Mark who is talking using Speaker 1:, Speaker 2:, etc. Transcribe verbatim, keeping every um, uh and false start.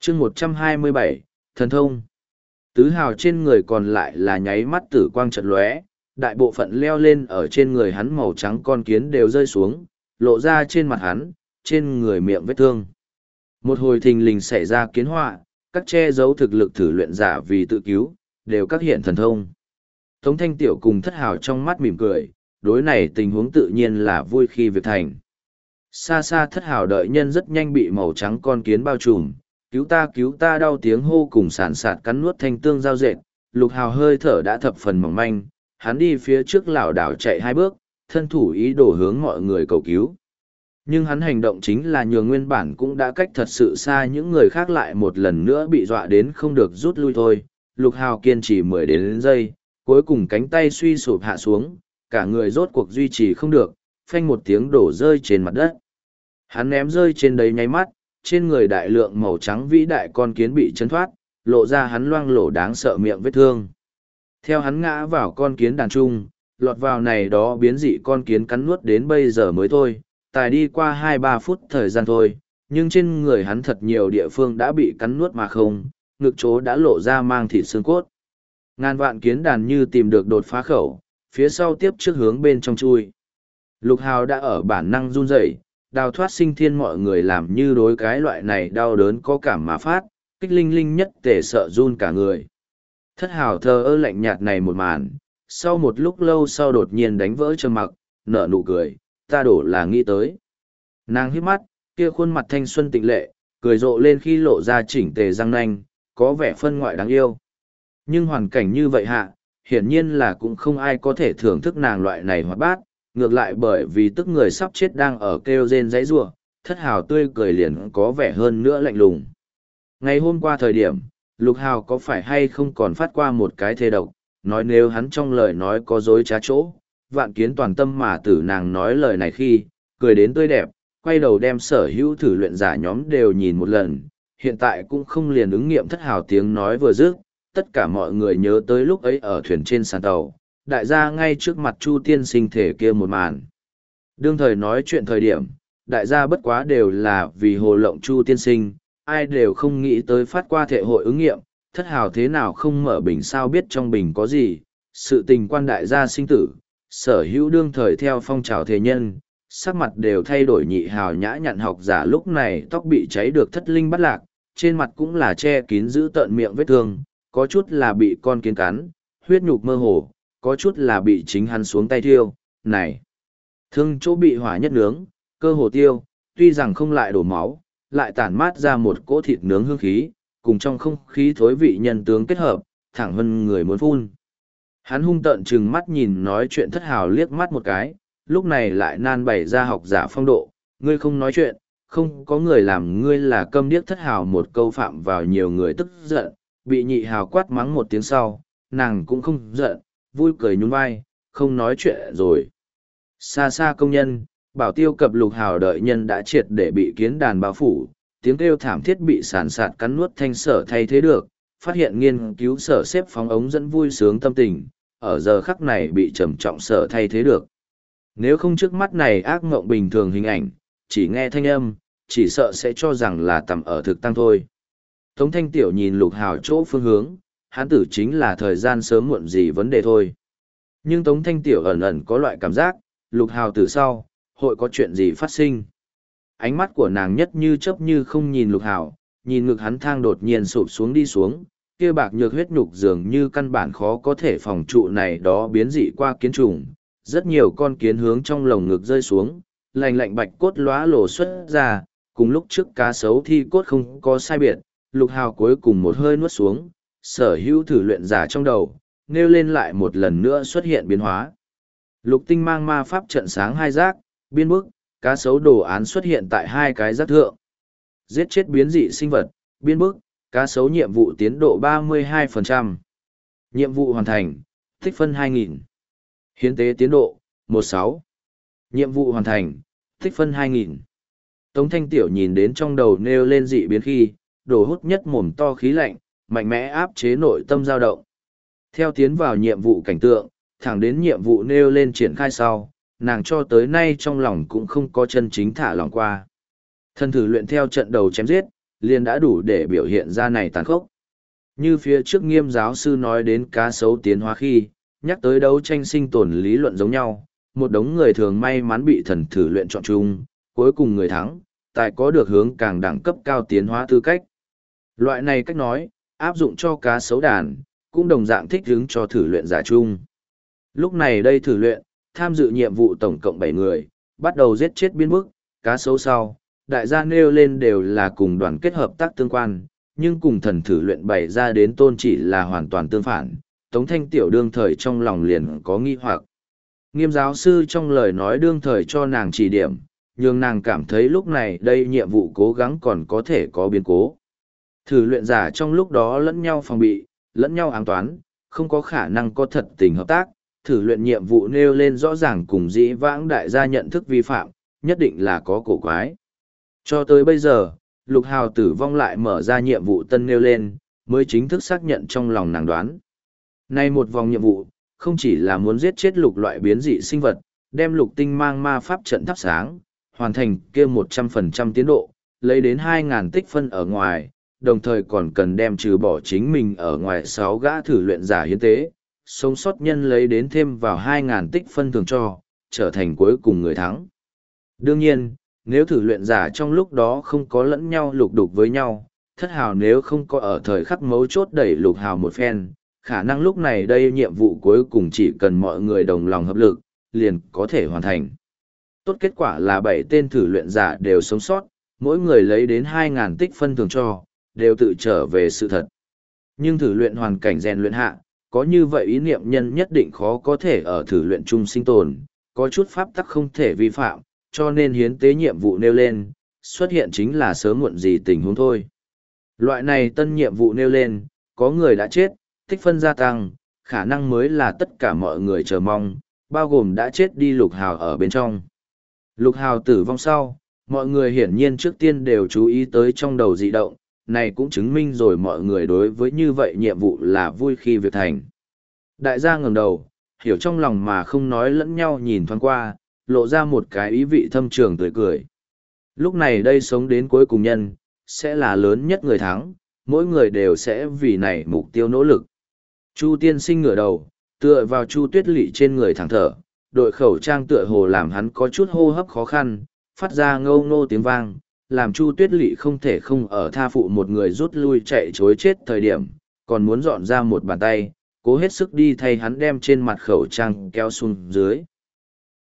Speaker 1: chương một trăm hai mươi bảy, thần thông. Tứ hào trên người còn lại là nháy mắt tử quang chật lóe, đại bộ phận leo lên ở trên người hắn màu trắng con kiến đều rơi xuống, lộ ra trên mặt hắn, trên người miệng vết thương. Một hồi thình lình xảy ra kiến họa, các che giấu thực lực thử luyện giả vì tự cứu, đều các hiện thần thông. Tống Thanh Tiểu cùng Thất Hào trong mắt mỉm cười, đối này tình huống tự nhiên là vui khi việc thành. Xa xa Thất Hào đợi nhân rất nhanh bị màu trắng con kiến bao trùm, cứu ta cứu ta đau tiếng hô cùng sàn sạt cắn nuốt thanh tương giao dệt, Lục Hào hơi thở đã thập phần mỏng manh, hắn đi phía trước lảo đảo chạy hai bước, thân thủ ý đồ hướng mọi người cầu cứu. Nhưng hắn hành động chính là nhường nguyên bản cũng đã cách thật sự xa những người khác lại một lần nữa bị dọa đến không được rút lui thôi. Lục Hào kiên trì mười đến giây, cuối cùng cánh tay suy sụp hạ xuống, cả người rốt cuộc duy trì không được, phanh một tiếng đổ rơi trên mặt đất. Hắn ném rơi trên đấy nháy mắt, trên người đại lượng màu trắng vĩ đại con kiến bị chấn thoát, lộ ra hắn loang lổ đáng sợ miệng vết thương. Theo hắn ngã vào con kiến đàn trung, lọt vào này đó biến dị con kiến cắn nuốt đến bây giờ mới thôi, tài đi qua hai ba phút thời gian thôi, nhưng trên người hắn thật nhiều địa phương đã bị cắn nuốt mà không, ngực chỗ đã lộ ra mang thịt xương cốt. Ngàn vạn kiến đàn như tìm được đột phá khẩu, phía sau tiếp trước hướng bên trong chui. Lục Hào đã ở bản năng run rẩy, đào thoát sinh thiên mọi người làm như đối cái loại này đau đớn có cảm mà phát, kích linh linh nhất tể sợ run cả người. Thất Hào thờ ơ lạnh nhạt này một màn, sau một lúc lâu sau đột nhiên đánh vỡ trầm mặc, nở nụ cười, ta đổ là nghĩ tới. Nàng hít mắt, kia khuôn mặt thanh xuân tịnh lệ, cười rộ lên khi lộ ra chỉnh tề răng nanh, có vẻ phân ngoại đáng yêu. Nhưng hoàn cảnh như vậy hạ, hiển nhiên là cũng không ai có thể thưởng thức nàng loại này hoạt bát, ngược lại bởi vì tức người sắp chết đang ở kêu rên dãy rủa, Thất Hào tươi cười liền có vẻ hơn nữa lạnh lùng. Ngày hôm qua thời điểm, Lục Hào có phải hay không còn phát qua một cái thề độc, nói nếu hắn trong lời nói có dối trá chỗ, vạn kiến toàn tâm mà tử nàng nói lời này khi, cười đến tươi đẹp, quay đầu đem sở hữu thử luyện giả nhóm đều nhìn một lần, hiện tại cũng không liền ứng nghiệm Thất Hào tiếng nói vừa dứt, tất cả mọi người nhớ tới lúc ấy ở thuyền trên sàn tàu, đại gia ngay trước mặt Chu tiên sinh thể kia một màn. Đương thời nói chuyện thời điểm, đại gia bất quá đều là vì hồ lộng Chu tiên sinh, ai đều không nghĩ tới phát qua thể hội ứng nghiệm, Thất Hào thế nào không mở bình sao biết trong bình có gì, sự tình quan đại gia sinh tử, sở hữu đương thời theo phong trào thế nhân, sắc mặt đều thay đổi. Nhị Hào nhã nhặn học giả lúc này tóc bị cháy được thất linh bắt lạc, trên mặt cũng là che kín giữ tợn miệng vết thương, có chút là bị con kiến cắn, huyết nhục mơ hồ, có chút là bị chính hắn xuống tay thiêu, này. Thương chỗ bị hỏa nhất nướng, cơ hồ tiêu, tuy rằng không lại đổ máu, lại tản mát ra một cỗ thịt nướng hương khí, cùng trong không khí thối vị nhân tướng kết hợp, thẳng hơn người muốn phun. Hắn hung tợn trừng mắt nhìn nói chuyện Thất Hào liếc mắt một cái, lúc này lại nan bày ra học giả phong độ, ngươi không nói chuyện, không có người làm ngươi là câm điếc. Thất Hào một câu phạm vào nhiều người tức giận, bị Nhị Hào quát mắng một tiếng sau, nàng cũng không giận, vui cười nhún vai, không nói chuyện rồi. Xa xa công nhân, bảo tiêu cập Lục Hào đợi nhân đã triệt để bị kiến đàn bao phủ, tiếng kêu thảm thiết bị sàn sạt cắn nuốt thanh sở thay thế được, phát hiện nghiên cứu sở xếp phóng ống dẫn vui sướng tâm tình, ở giờ khắc này bị trầm trọng sở thay thế được. Nếu không trước mắt này ác mộng bình thường hình ảnh, chỉ nghe thanh âm, chỉ sợ sẽ cho rằng là tầm ở thực tăng thôi. Tống Thanh Tiểu nhìn Lục Hào chỗ phương hướng, hắn tử chính là thời gian sớm muộn gì vấn đề thôi. Nhưng Tống Thanh Tiểu ẩn ẩn có loại cảm giác, Lục Hào từ sau, hội có chuyện gì phát sinh. Ánh mắt của nàng nhất như chớp như không nhìn Lục Hào, nhìn ngực hắn thang đột nhiên sụp xuống đi xuống, kia bạc nhược huyết nhục dường như căn bản khó có thể phòng trụ này đó biến dị qua kiến trùng. Rất nhiều con kiến hướng trong lồng ngực rơi xuống, lành lạnh bạch cốt lóa lổ xuất ra, cùng lúc trước cá sấu thi cốt không có sai biệt, Lục Hào cuối cùng một hơi nuốt xuống, sở hữu thử luyện giả trong đầu, nêu lên lại một lần nữa xuất hiện biến hóa. Lục tinh mang ma pháp trận sáng hai giác, biên bức, cá sấu đồ án xuất hiện tại hai cái giác thượng. Giết chết biến dị sinh vật, biên bức, cá sấu nhiệm vụ tiến độ ba mươi hai phần trăm. Nhiệm vụ hoàn thành, tích phân hai nghìn. Hiến tế tiến độ, mười sáu. Nhiệm vụ hoàn thành, tích phân hai nghìn. Tống Thanh Tiểu nhìn đến trong đầu nêu lên dị biến khi, đổ hút nhất mồm to khí lạnh, mạnh mẽ áp chế nội tâm dao động. Theo tiến vào nhiệm vụ cảnh tượng, thẳng đến nhiệm vụ nêu lên triển khai sau, nàng cho tới nay trong lòng cũng không có chân chính thả lòng qua. Thân thử luyện theo trận đầu chém giết, liền đã đủ để biểu hiện ra này tàn khốc. Như phía trước Nghiêm giáo sư nói đến cá sấu tiến hóa khi, nhắc tới đấu tranh sinh tồn lý luận giống nhau, một đống người thường may mắn bị thần thử luyện chọn chung, cuối cùng người thắng, tài có được hướng càng đẳng cấp cao tiến hóa tư cách. Loại này cách nói, áp dụng cho cá sấu đàn, cũng đồng dạng thích hướng cho thử luyện giả chung. Lúc này đây thử luyện, tham dự nhiệm vụ tổng cộng bảy người, bắt đầu giết chết biên bức, cá sấu sau, đại gia nêu lên đều là cùng đoàn kết hợp tác tương quan, nhưng cùng thần thử luyện bày ra đến tôn chỉ là hoàn toàn tương phản. Tống Thanh Tiểu đương thời trong lòng liền có nghi hoặc. Nghiêm giáo sư trong lời nói đương thời cho nàng chỉ điểm, nhưng nàng cảm thấy lúc này đây nhiệm vụ cố gắng còn có thể có biến cố. Thử luyện giả trong lúc đó lẫn nhau phòng bị, lẫn nhau ám toán, không có khả năng có thật tình hợp tác. Thử luyện nhiệm vụ nêu lên rõ ràng cùng dĩ vãng đại gia nhận thức vi phạm, nhất định là có cổ quái. Cho tới bây giờ, Lục Hào tử vong lại mở ra nhiệm vụ tân nêu lên, mới chính thức xác nhận trong lòng nàng đoán. Nay một vòng nhiệm vụ, không chỉ là muốn giết chết lục loại biến dị sinh vật, đem lục tinh mang ma pháp trận thắp sáng, hoàn thành kia một trăm phần trăm tiến độ, lấy đến hai nghìn tích phân ở ngoài, đồng thời còn cần đem trừ bỏ chính mình ở ngoài sáu gã thử luyện giả hiến tế, sống sót nhân lấy đến thêm vào hai nghìn tích phân thường cho, trở thành cuối cùng người thắng. Đương nhiên, nếu thử luyện giả trong lúc đó không có lẫn nhau lục đục với nhau, thất hào nếu không có ở thời khắc mấu chốt đẩy lục hào một phen, khả năng lúc này đây nhiệm vụ cuối cùng chỉ cần mọi người đồng lòng hợp lực, liền có thể hoàn thành. Tốt kết quả là bảy tên thử luyện giả đều sống sót, mỗi người lấy đến hai nghìn tích phân thường cho, đều tự trở về sự thật. Nhưng thử luyện hoàn cảnh rèn luyện hạ, có như vậy ý niệm nhân nhất định khó có thể ở thử luyện chung sinh tồn, có chút pháp tắc không thể vi phạm, cho nên hiến tế nhiệm vụ nêu lên, xuất hiện chính là sớm muộn gì tình huống thôi. Loại này tân nhiệm vụ nêu lên, có người đã chết, tích phân gia tăng, khả năng mới là tất cả mọi người chờ mong, bao gồm đã chết đi Lục Hào ở bên trong. Lục Hào tử vong sau, mọi người hiển nhiên trước tiên đều chú ý tới trong đầu dị động, này cũng chứng minh rồi mọi người đối với như vậy nhiệm vụ là vui khi việc thành. Đại gia ngẩng đầu, hiểu trong lòng mà không nói lẫn nhau nhìn thoáng qua, lộ ra một cái ý vị thâm trường tươi cười. Lúc này đây sống đến cuối cùng nhân, sẽ là lớn nhất người thắng, mỗi người đều sẽ vì này mục tiêu nỗ lực. Chu tiên sinh ngửa đầu, tựa vào Chu Tuyết Lệ trên người thẳng thở, đội khẩu trang tựa hồ làm hắn có chút hô hấp khó khăn, phát ra ngâu ngô tiếng vang, làm Chu Tuyết Lệ không thể không ở tha phụ một người rút lui chạy chối chết thời điểm, còn muốn dọn ra một bàn tay, cố hết sức đi thay hắn đem trên mặt khẩu trang kéo xuống dưới.